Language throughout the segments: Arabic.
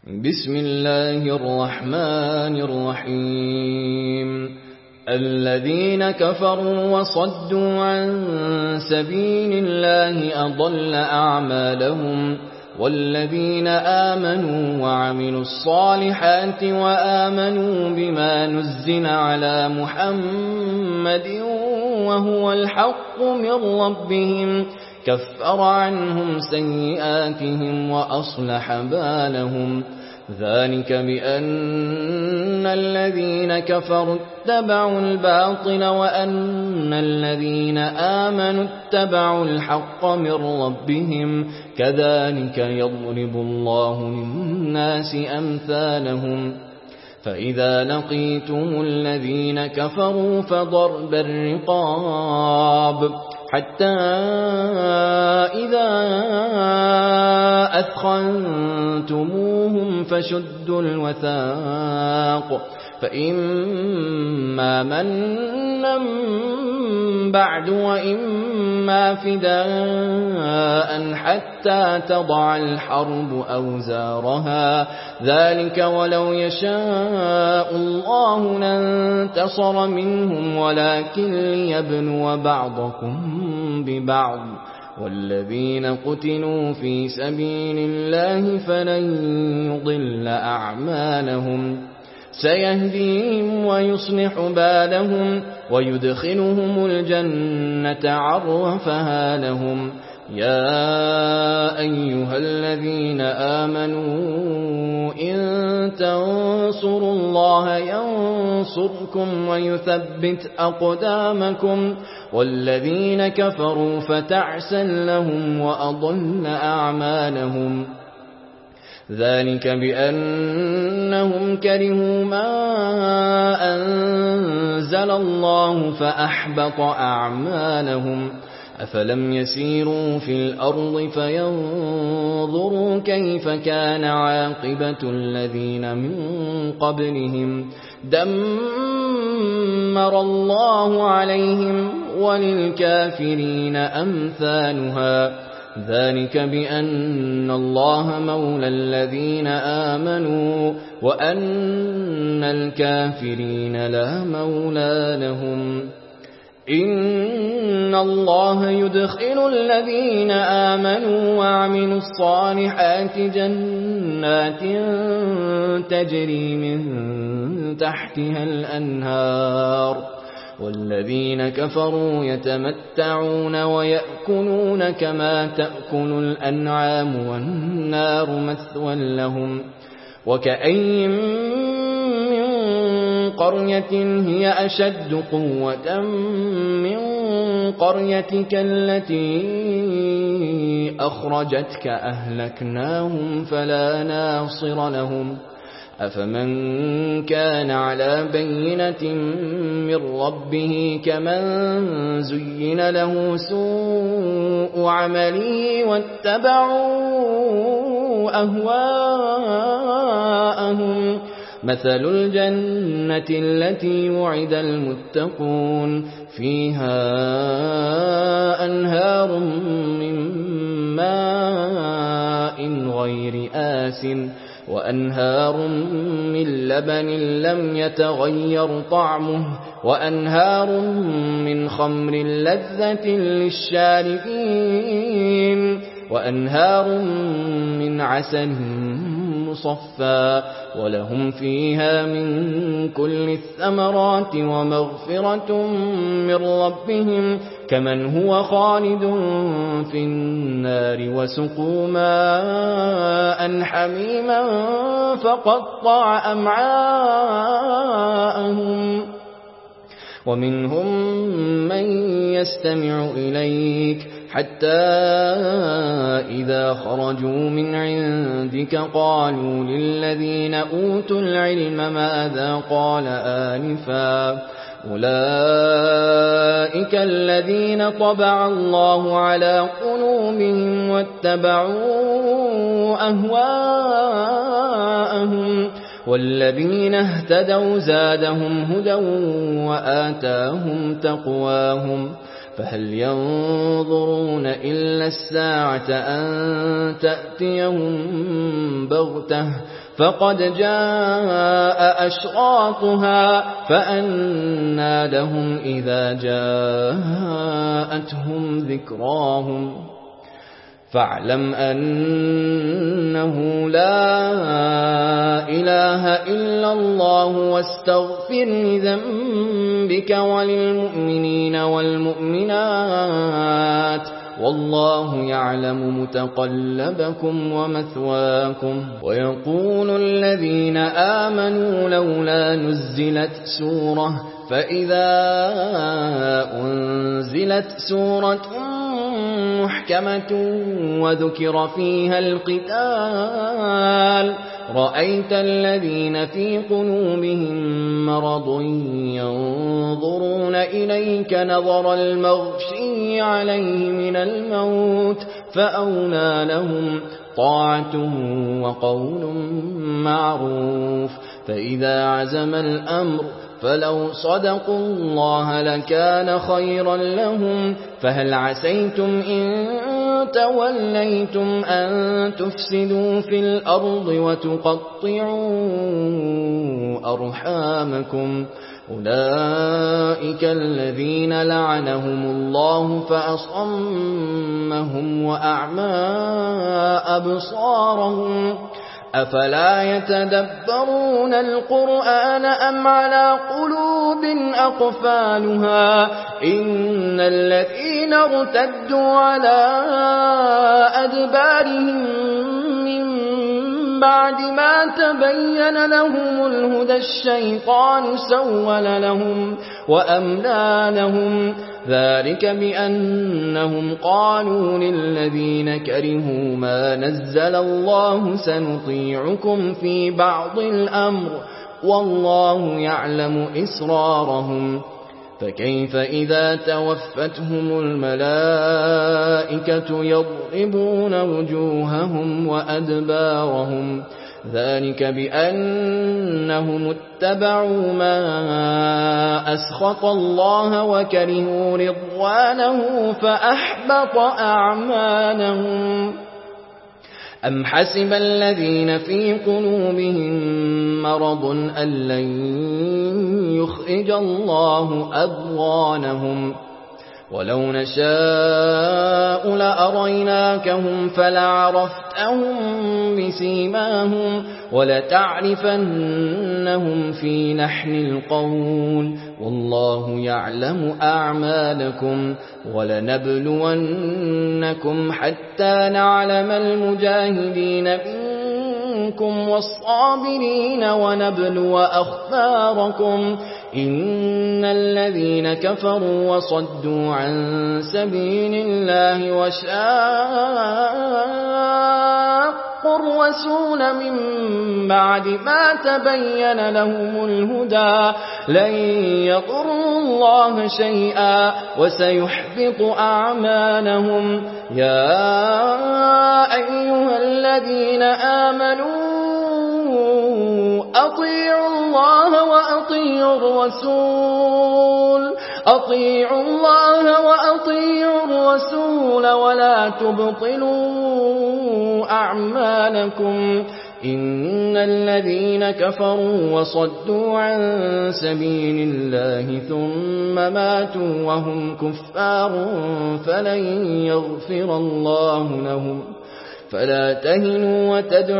بسم الله الرحمن الرحيم الذين كفروا وصدوا عن سبيل الله أضل أعمالهم والذين آمنوا وعملوا الصالحات وآمنوا بما نزل على محمد وهو الحق من ربهم كفر عنهم سيئاتهم وأصلح بالهم ذلك بأن الذين كفروا اتبعوا الباطل وأن الذين آمنوا اتبعوا الحق من ربهم كذلك يضرب الله للناس أمثالهم فإذا لقيتم الذين كفروا فضرب الرقاب حتى إذا أثخنتموهم فشدوا الوثاق فإما منا بعد وإما فداء حتى تضع الحرب أوزارها ذلك ولو يشاء الله لانتصر منهم ولكن ليبلو بعضكم ببعض والذين قتلوا في سبيل الله فلن يضل أعمالهم سيهديهم ويصلح بالهم ويدخلهم الجنة عرفها لهم يا أيها الذين آمنوا إن تنصروا الله ينصركم ويثبت أقدامكم والذين كفروا فتعسا لهم وأضل أعمالهم ذلك بأنهم كرهوا ما أنزل الله فأحبط أعمالهم أفلم يسيروا في الأرض فينظروا كيف كان عاقبة الذين من قبلهم دمر الله عليهم وللكافرين أمثالها ذلك بأن الله مولى الذين آمنوا وأن الكافرين لا مولى لهم إن الله يدخل الذين آمنوا وعملوا الصالحات جنات تجري من تحتها الأنهار والذين كفروا يتمتعون ويأكلون كما تأكل الأنعام والنار مثوى لهم وكأين من قرية هي أشد قوة من قريتك التي أخرجتك أهلكناهم فلا ناصر لهم أفمن كان على بينة من ربه كمن زين له سوء عمله واتبعوا أهواءهم مثل الجنة التي وعد المتقون فيها أنهار من ماء غير آسن وأنهار من لبن لم يتغير طعمه وأنهار من خمر لذة للشاربين وأنهار من عسل مصفى ولهم فيها من كل الثمرات ومغفرة من ربهم كمن هو خالد في النار وسقوا ماء حميما فقطع أمعاءهم ومنهم من يستمع إليك حتى إذا خرجوا من عندك قالوا للذين أوتوا العلم ماذا قال آنفا أولئك الذين طبع الله على قلوبهم واتبعوا أهواءهم والذين اهتدوا زادهم هدى وآتاهم تقواهم فهل ينظرون إلا الساعة أن تأتيهم بغتة فقد جاء أشراطها فأنى لهم إذا جاءتهم ذكراهم فاعلم أنه لا إله إلا الله واستغفر لذنبك وللمؤمنين والمؤمنات والله يعلم متقلبكم ومثواكم. ويقول الذين آمنوا لولا نزلت سورة فإذا أنزلت سورة محكمة وذكر فيها القتال رأيت الذين في قلوبهم مرض ينظرون إليك نظر المغشي عليه من الموت فأولى لهم طاعة وقول معروف. فإذا عزم الأمر فلو صدقوا الله لكان خيرا لهم. فهل عسيتم إن توليتم أن تفسدوا في الأرض وتقطعوا أرحامكم أولئك الذين لعنهم الله فأصمهم وأعمى أبصارهم أفلا يتدبرون القرآن أم على قلوب أقفالها إن الذين ارتدوا على أدبارهم من بعد ما تبين لهم الهدى الشيطان سول لهم وأملى لهم ذلك بأنهم قالوا للذين كرهوا ما نزل الله سنطيعكم في بعض الأمر والله يعلم إسرارهم. فكيف إذا توفتهم الملائكة يضربون وجوههم وأدبارهم ذلك بأنهم اتبعوا ما أسخط الله وكرهوا رضوانه فأحبط أعمالهم. أم حسب الذين في قلوبهم مرض أن لن يخرج الله أضغانهم ولو نشاء لأريناكهم فلعرفتهم بسيماهم ولتعرفنهم في لحن القول والله يعلم أعمالكم ولنبلونكم حتى نعلم المجاهدين منكم والصابرين ونبلو أخباركم إن الذين كفروا وصدوا عن سبيل الله وشاقوا الرسول من بعد ما تبين لهم الهدى لن يضروا الله شيئا وسيحبط أعمالهم. يا أيها الذين آمنوا أطيعوا الله وأطيعوا الرسول ولا تبطلوا أعمالكم إن الذين كفروا وصدوا عن سبيل الله ثم ماتوا وهم كفار فلن يغفر الله لهم. فلا تهنوا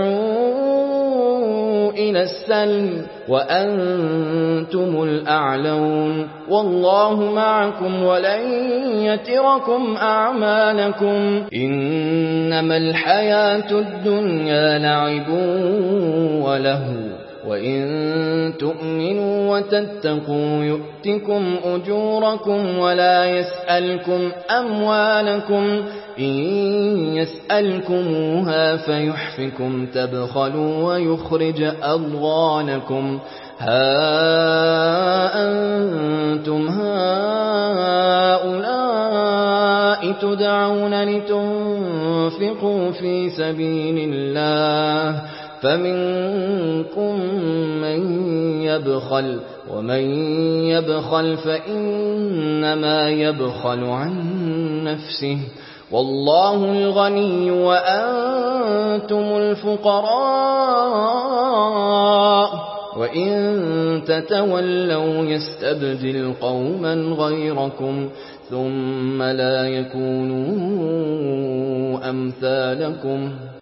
وتدعوا إلى السلم وأنتم الأعلون والله معكم ولن يتركم أعمالكم إنما الحياة الدنيا لعب ولهو وإن تؤمنوا وتتقوا يؤتكم أجوركم ولا يسألكم أموالكم إن يسألكموها فيحفكم تبخلوا ويخرج أضغانكم ها أنتم هؤلاء تدعون لتنفقوا في سبيل الله فمنكم من يبخل ومن يبخل فإنما يبخل عن نفسه والله الغني وأنتم الفقراء وَإِن تَتَوَلَّوْا يَسْتَبْدِلْ قَوْمًا غَيْرَكُمْ ثُمَّ لَا يَكُونُوا أَمْثَالَكُمْ